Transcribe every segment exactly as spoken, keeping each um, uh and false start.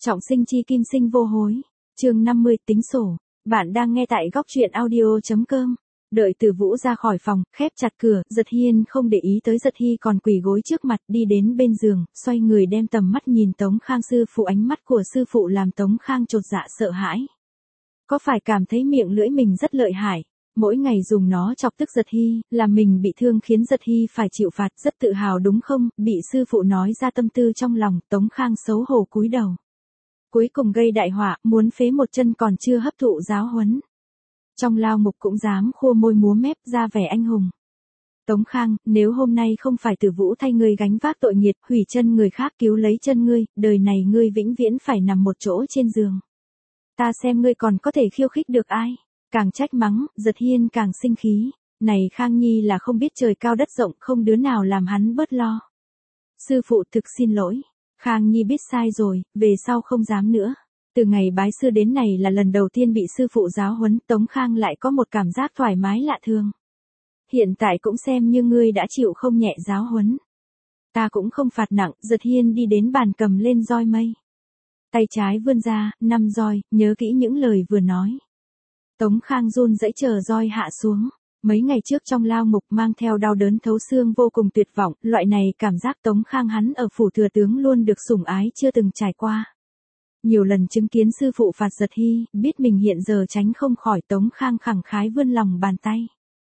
Trọng sinh chi kim sinh vô hối. Chương năm mươi tính sổ. Bạn đang nghe tại góc truyện audio chấm com. Đợi Từ Vũ ra khỏi phòng, khép chặt cửa, Giật Hiên không để ý tới Giật Hi còn quỳ gối trước mặt, đi đến bên giường, xoay người đem tầm mắt nhìn Tống Khang sư phụ. Ánh mắt của sư phụ làm Tống Khang chột dạ sợ hãi. Có phải cảm thấy miệng lưỡi mình rất lợi hại, mỗi ngày dùng nó chọc tức Giật Hi, làm mình bị thương khiến Giật Hi phải chịu phạt, rất tự hào đúng không? Bị sư phụ nói ra tâm tư trong lòng, Tống Khang xấu hổ cúi đầu. Cuối cùng gây đại họa, muốn phế một chân còn chưa hấp thụ giáo huấn. Trong lao mục cũng dám khua môi múa mép ra vẻ anh hùng. Tống Khang, nếu hôm nay không phải Từ Vũ thay ngươi gánh vác tội nghiệt, hủy chân người khác cứu lấy chân ngươi, đời này ngươi vĩnh viễn phải nằm một chỗ trên giường. Ta xem ngươi còn có thể khiêu khích được ai? Càng trách mắng, Giật Hiên càng sinh khí. Này Khang Nhi là không biết trời cao đất rộng, không đứa nào làm hắn bớt lo. Sư phụ thực xin lỗi. Khang Nhi biết sai rồi, về sau không dám nữa. Từ ngày bái sư đến này là lần đầu tiên bị sư phụ giáo huấn, Tống Khang lại có một cảm giác thoải mái lạ thường. Hiện tại cũng xem như ngươi đã chịu không nhẹ giáo huấn. Ta cũng không phạt nặng. Giật Hiên đi đến bàn cầm lên roi mây. Tay trái vươn ra, năm roi, nhớ kỹ những lời vừa nói. Tống Khang run rẩy chờ roi hạ xuống. Mấy ngày trước trong lao mục mang theo đau đớn thấu xương vô cùng tuyệt vọng, loại này cảm giác Tống Khang hắn ở phủ thừa tướng luôn được sủng ái chưa từng trải qua. Nhiều lần chứng kiến sư phụ phạt Giật Hi, biết mình hiện giờ tránh không khỏi, Tống Khang khẳng khái vươn lòng bàn tay.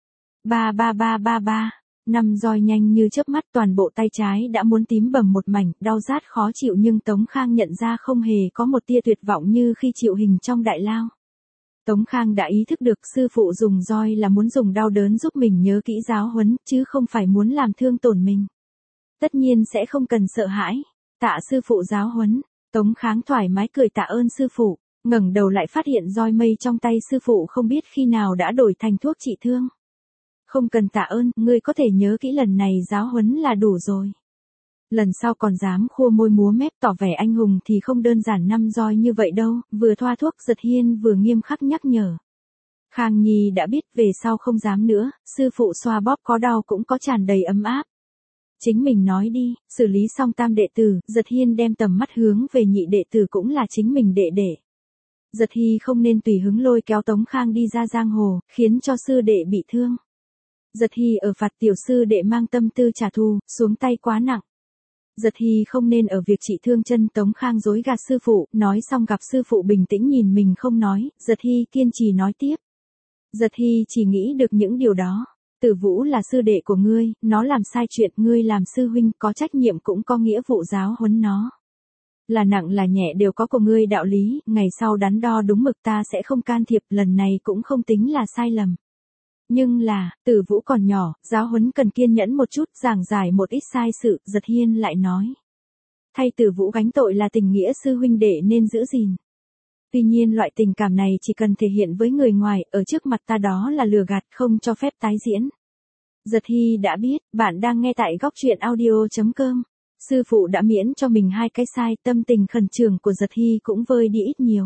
Ba ba ba ba ba, năm roi nhanh như chớp mắt, toàn bộ tay trái đã muốn tím bầm một mảnh, đau rát khó chịu, nhưng Tống Khang nhận ra không hề có một tia tuyệt vọng như khi chịu hình trong đại lao. Tống Khang đã ý thức được sư phụ dùng roi là muốn dùng đau đớn giúp mình nhớ kỹ giáo huấn, chứ không phải muốn làm thương tổn mình. Tất nhiên sẽ không cần sợ hãi. Tạ sư phụ giáo huấn. Tống Khang thoải mái cười tạ ơn sư phụ, ngẩng đầu lại phát hiện roi mây trong tay sư phụ không biết khi nào đã đổi thành thuốc trị thương. Không cần tạ ơn, ngươi có thể nhớ kỹ lần này giáo huấn là đủ rồi. Lần sau còn dám khua môi múa mép tỏ vẻ anh hùng thì không đơn giản năm roi như vậy đâu. Vừa thoa thuốc, Giật Hiên vừa nghiêm khắc nhắc nhở. Khang Nhi đã biết, về sau không dám nữa. Sư phụ xoa bóp có đau cũng có tràn đầy ấm áp. Chính mình nói đi. Xử lý xong tam đệ tử, Giật Hiên đem tầm mắt hướng về nhị đệ tử cũng là chính mình đệ đệ. Giật Hi không nên tùy hứng lôi kéo Tống Khang đi ra giang hồ, khiến cho sư đệ bị thương. Giật Hi ở phạt tiểu sư đệ mang tâm tư trả thù, xuống tay quá nặng. Giật Hi không nên ở việc trị thương chân. Tống Khang dối gạt sư phụ, nói xong gặp sư phụ bình tĩnh nhìn mình không nói, Giật Hi kiên trì nói tiếp. Giật Hi chỉ nghĩ được những điều đó. Từ Vũ là sư đệ của ngươi, nó làm sai chuyện, ngươi làm sư huynh có trách nhiệm cũng có nghĩa vụ giáo huấn nó. Là nặng là nhẹ đều có của ngươi đạo lý, ngày sau đắn đo đúng mực ta sẽ không can thiệp, lần này cũng không tính là sai lầm. Nhưng là, Từ Vũ còn nhỏ, giáo huấn cần kiên nhẫn một chút, giảng giải một ít sai sự. Giật Hiên lại nói. Thay Từ Vũ gánh tội là tình nghĩa sư huynh đệ nên giữ gìn. Tuy nhiên loại tình cảm này chỉ cần thể hiện với người ngoài, ở trước mặt ta đó là lừa gạt, không cho phép tái diễn. Giật Hi đã biết, bạn đang nghe tại góc truyện audio chấm com. Sư phụ đã miễn cho mình hai cái sai, tâm tình khẩn trương của Giật Hi cũng vơi đi ít nhiều.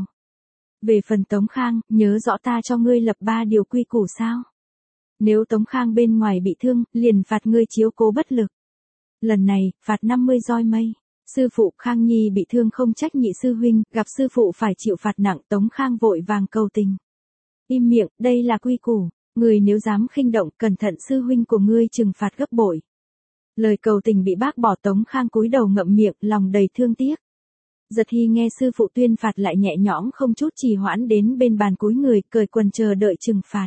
Về phần Tống Khang, nhớ rõ ta cho ngươi lập ba điều quy củ sao? Nếu Tống Khang bên ngoài bị thương, liền phạt ngươi chiếu cố bất lực. Lần này, phạt năm mươi roi mây. Sư phụ, Khang Nhi bị thương không trách nhị sư huynh, gặp sư phụ phải chịu phạt nặng. Tống Khang vội vàng cầu tình. Im miệng, đây là quy củ. Người nếu dám khinh động, cẩn thận sư huynh của ngươi trừng phạt gấp bội. Lời cầu tình bị bác bỏ, Tống Khang cúi đầu ngậm miệng, lòng đầy thương tiếc. Giật Hi nghe sư phụ tuyên phạt lại nhẹ nhõm không chút trì hoãn đến bên bàn cúi người, cởi quần chờ đợi trừng phạt.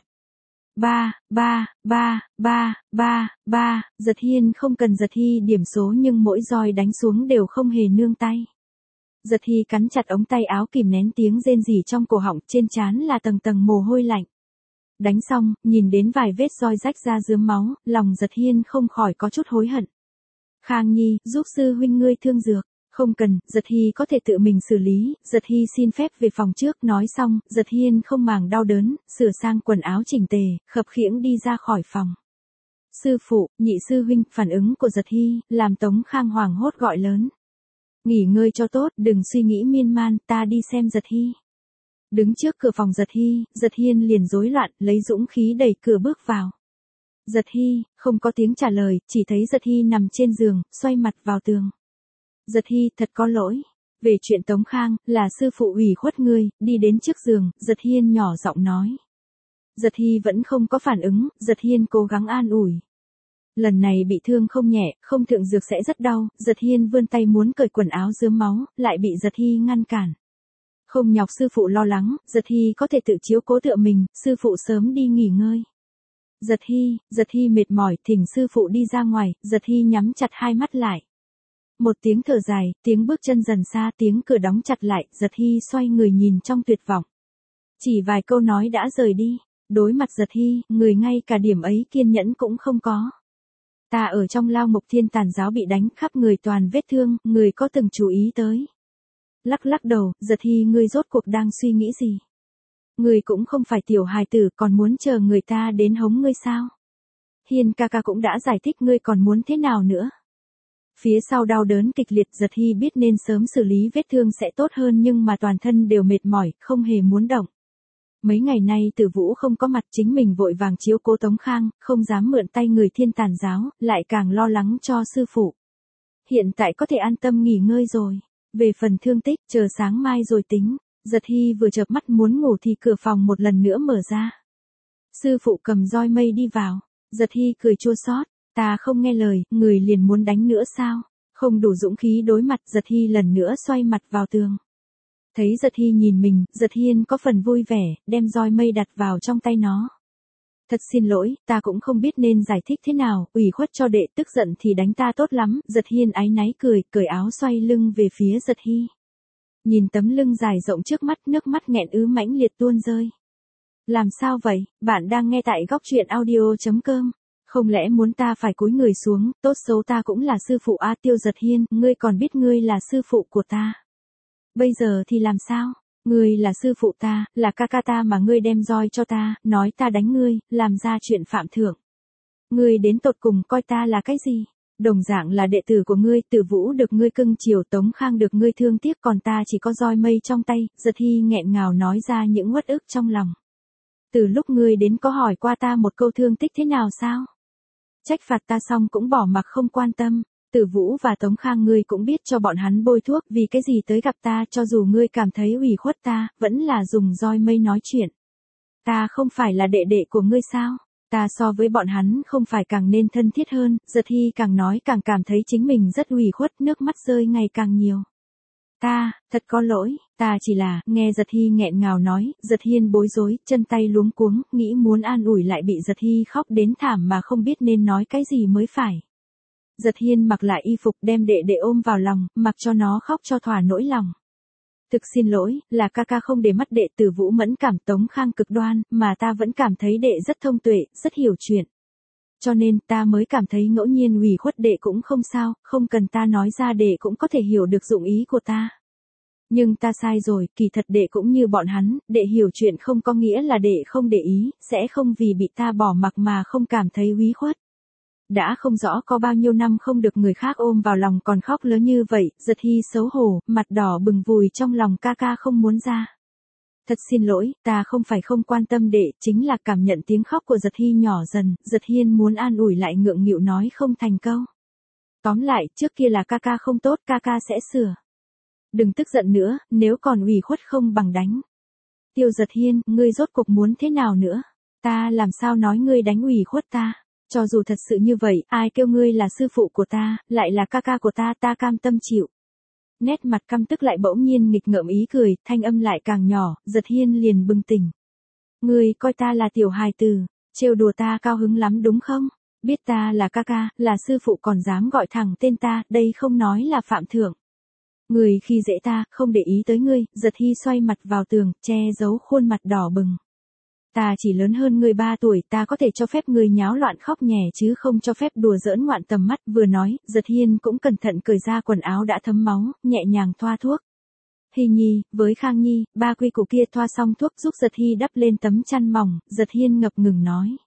Ba, ba, ba, ba, ba, ba, Giật Hiên không cần Giật Hi điểm số nhưng mỗi roi đánh xuống đều không hề nương tay. Giật Hi cắn chặt ống tay áo kìm nén tiếng rên rỉ trong cổ họng, trên trán là tầng tầng mồ hôi lạnh. Đánh xong, nhìn đến vài vết roi rách ra rướm máu, lòng Giật Hiên không khỏi có chút hối hận. Khang Nhi, giúp sư huynh ngươi thương dược. Không cần, Giật Hi có thể tự mình xử lý. Giật Hi xin phép về phòng trước. Nói xong, Giật Hiên không màng đau đớn, sửa sang quần áo chỉnh tề, khập khiễng đi ra khỏi phòng. Sư phụ, nhị sư huynh. Phản ứng của Giật Hi làm Tống Khang hoảng hốt gọi lớn. Nghỉ ngơi cho tốt, đừng suy nghĩ miên man, ta đi xem Giật Hi. Đứng trước cửa phòng Giật Hi, Giật Hiên liền rối loạn, lấy dũng khí đẩy cửa bước vào. Giật Hi, không có tiếng trả lời, chỉ thấy Giật Hi nằm trên giường, xoay mặt vào tường. Giật Hi, thật có lỗi. Về chuyện Tống Khang, là sư phụ ủy khuất ngươi, đi đến trước giường, Giật Hiên nhỏ giọng nói. Giật Hi vẫn không có phản ứng, Giật Hiên cố gắng an ủi. Lần này bị thương không nhẹ, không thượng dược sẽ rất đau, Giật Hiên vươn tay muốn cởi quần áo rớm máu, lại bị Giật Hi ngăn cản. Không nhọc sư phụ lo lắng, Giật Hi có thể tự chiếu cố tựa mình, sư phụ sớm đi nghỉ ngơi. Giật Hi, Giật Hi mệt mỏi, thỉnh sư phụ đi ra ngoài, Giật Hi nhắm chặt hai mắt lại. Một tiếng thở dài, tiếng bước chân dần xa, tiếng cửa đóng chặt lại, Giật Hi xoay người nhìn trong tuyệt vọng. Chỉ vài câu nói đã rời đi, đối mặt Giật Hi, người ngay cả điểm ấy kiên nhẫn cũng không có. Ta ở trong lao mục thiên tàn giáo bị đánh khắp người toàn vết thương, người có từng chú ý tới. Lắc lắc đầu, Giật Hi ngươi rốt cuộc đang suy nghĩ gì? Ngươi cũng không phải tiểu hài tử còn muốn chờ người ta đến hống ngươi sao? Hiên ca ca cũng đã giải thích ngươi còn muốn thế nào nữa? Phía sau đau đớn kịch liệt Giật Hi biết nên sớm xử lý vết thương sẽ tốt hơn nhưng mà toàn thân đều mệt mỏi, không hề muốn động. Mấy ngày nay Tử Vũ không có mặt chính mình vội vàng chiếu cố Tống Khang, không dám mượn tay người thiên tàn giáo, lại càng lo lắng cho sư phụ. Hiện tại có thể an tâm nghỉ ngơi rồi. Về phần thương tích, chờ sáng mai rồi tính. Giật Hi vừa chợp mắt muốn ngủ thì cửa phòng một lần nữa mở ra. Sư phụ cầm roi mây đi vào. Giật Hi cười chua xót, ta không nghe lời, người liền muốn đánh nữa sao? Không đủ dũng khí đối mặt, Giật Hi lần nữa xoay mặt vào tường. Thấy Giật Hi nhìn mình, Giật Hiên có phần vui vẻ, đem roi mây đặt vào trong tay nó. Thật xin lỗi, ta cũng không biết nên giải thích thế nào, ủy khuất cho đệ, tức giận thì đánh ta tốt lắm. Giật Hiên áy náy cười, cởi áo xoay lưng về phía Giật Hi. Nhìn tấm lưng dài rộng trước mắt, nước mắt nghẹn ứ mãnh liệt tuôn rơi. Làm sao vậy, bạn đang nghe tại góc truyện audio chấm com. Không lẽ muốn ta phải cúi người xuống, tốt xấu ta cũng là sư phụ A Tiêu. Giật Hiên, ngươi còn biết ngươi là sư phụ của ta. Bây giờ thì làm sao? Ngươi là sư phụ ta, là ca ca ta mà ngươi đem roi cho ta, nói ta đánh ngươi, làm ra chuyện phạm thượng. Ngươi đến tột cùng coi ta là cái gì? Đồng dạng là đệ tử của ngươi, Tử Vũ được ngươi cưng chiều, Tống Khang được ngươi thương tiếc, còn ta chỉ có roi mây trong tay. Giật Hi nghẹn ngào nói ra những uất ức trong lòng. Từ lúc ngươi đến có hỏi qua ta một câu thương tích thế nào sao? Trách phạt ta xong cũng bỏ mặc không quan tâm. Tử Vũ và Tống Khang ngươi cũng biết cho bọn hắn bôi thuốc, vì cái gì tới gặp ta, cho dù ngươi cảm thấy ủy khuất ta, vẫn là dùng roi mây nói chuyện. Ta không phải là đệ đệ của ngươi sao? Ta so với bọn hắn không phải càng nên thân thiết hơn? Giật Hi càng nói càng cảm thấy chính mình rất ủy khuất, nước mắt rơi ngày càng nhiều. Ta, thật có lỗi, ta chỉ là, nghe Giật Hi nghẹn ngào nói, Giật Hiên bối rối, chân tay luống cuống, nghĩ muốn an ủi lại bị Giật Hi khóc đến thảm mà không biết nên nói cái gì mới phải. Giật Hiên mặc lại y phục đem đệ đệ ôm vào lòng, mặc cho nó khóc cho thỏa nỗi lòng. Thực xin lỗi, là ca ca không để mắt đệ. Tử Vũ mẫn cảm, Tống Khang cực đoan, mà ta vẫn cảm thấy đệ rất thông tuệ, rất hiểu chuyện. Cho nên ta mới cảm thấy ngẫu nhiên ủy khuất đệ cũng không sao, không cần ta nói ra đệ cũng có thể hiểu được dụng ý của ta. Nhưng ta sai rồi, kỳ thật đệ cũng như bọn hắn, đệ hiểu chuyện không có nghĩa là đệ không để ý, sẽ không vì bị ta bỏ mặc mà không cảm thấy ủy khuất. Đã không rõ có bao nhiêu năm không được người khác ôm vào lòng còn khóc lớn như vậy, Giật Hi xấu hổ, mặt đỏ bừng vùi trong lòng ca ca không muốn ra. Thật xin lỗi, ta không phải không quan tâm đệ, chính là cảm nhận tiếng khóc của Giật Hi nhỏ dần, Giật Hiên muốn an ủi lại ngượng nghịu nói không thành câu. Tóm lại, trước kia là ca ca không tốt, ca ca sẽ sửa. Đừng tức giận nữa, nếu còn ủy khuất không bằng đánh. Tiêu Giật Hiên, ngươi rốt cuộc muốn thế nào nữa? Ta làm sao nói ngươi đánh ủy khuất ta? Cho dù thật sự như vậy, ai kêu ngươi là sư phụ của ta, lại là ca ca của ta, ta cam tâm chịu. Nét mặt căm tức lại bỗng nhiên nghịch ngợm ý cười, thanh âm lại càng nhỏ, Giật Hiên liền bừng tỉnh. Ngươi coi ta là tiểu hài tử, trêu đùa ta cao hứng lắm đúng không? Biết ta là ca ca, là sư phụ còn dám gọi thẳng tên ta, đây không nói là phạm thượng. Ngươi khi dễ ta, không để ý tới ngươi. Giật Hi xoay mặt vào tường, che giấu khuôn mặt đỏ bừng. Ta chỉ lớn hơn ngươi ba tuổi, ta có thể cho phép ngươi nháo loạn khóc nhè chứ không cho phép đùa giỡn ngoạn tầm mắt. Vừa nói, Giật Hiên cũng cẩn thận cởi ra quần áo đã thấm máu, nhẹ nhàng thoa thuốc. Hi Nhi, với Khang Nhi, ba quy củ kia thoa xong thuốc giúp Giật Hi đắp lên tấm chăn mỏng, Giật Hiên ngập ngừng nói.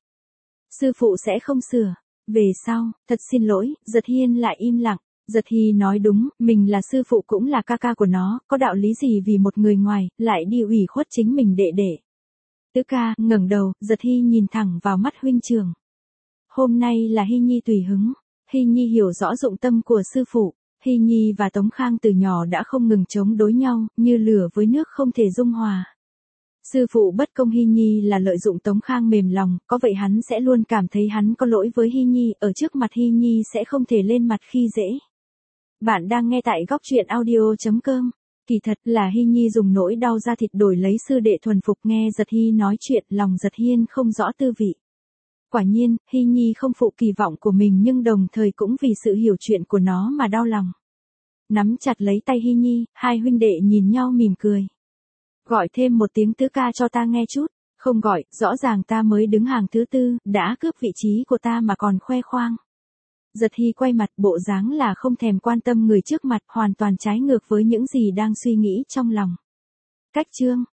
Sư phụ sẽ không sửa. Về sau, thật xin lỗi, Giật Hiên lại im lặng. Giật Hi nói đúng, mình là sư phụ cũng là ca ca của nó, có đạo lý gì vì một người ngoài, lại đi ủy khuất chính mình đệ đệ. Tứ ca, ngẩng đầu, Giật Hi nhìn thẳng vào mắt huynh trưởng. Hôm nay là Hi Nhi tùy hứng. Hi Nhi hiểu rõ dụng tâm của sư phụ. Hy Nhi và Tống Khang từ nhỏ đã không ngừng chống đối nhau, như lửa với nước không thể dung hòa. Sư phụ bất công Hy Nhi là lợi dụng Tống Khang mềm lòng, có vậy hắn sẽ luôn cảm thấy hắn có lỗi với Hy Nhi, ở trước mặt Hy Nhi sẽ không thể lên mặt khi dễ. Bạn đang nghe tại góc truyện audio chấm com. Kỳ thật là Hy Nhi dùng nỗi đau da thịt đổi lấy sư đệ thuần phục, nghe Giật Hy nói chuyện, lòng Giật Hiên không rõ tư vị. Quả nhiên, Hy Nhi không phụ kỳ vọng của mình nhưng đồng thời cũng vì sự hiểu chuyện của nó mà đau lòng. Nắm chặt lấy tay Hy Nhi, hai huynh đệ nhìn nhau mỉm cười. Gọi thêm một tiếng tứ ca cho ta nghe chút. Không gọi, rõ ràng ta mới đứng hàng thứ tư, đã cướp vị trí của ta mà còn khoe khoang. Giật Hy quay mặt, bộ dáng là không thèm quan tâm người trước mặt, hoàn toàn trái ngược với những gì đang suy nghĩ trong lòng. Cách chương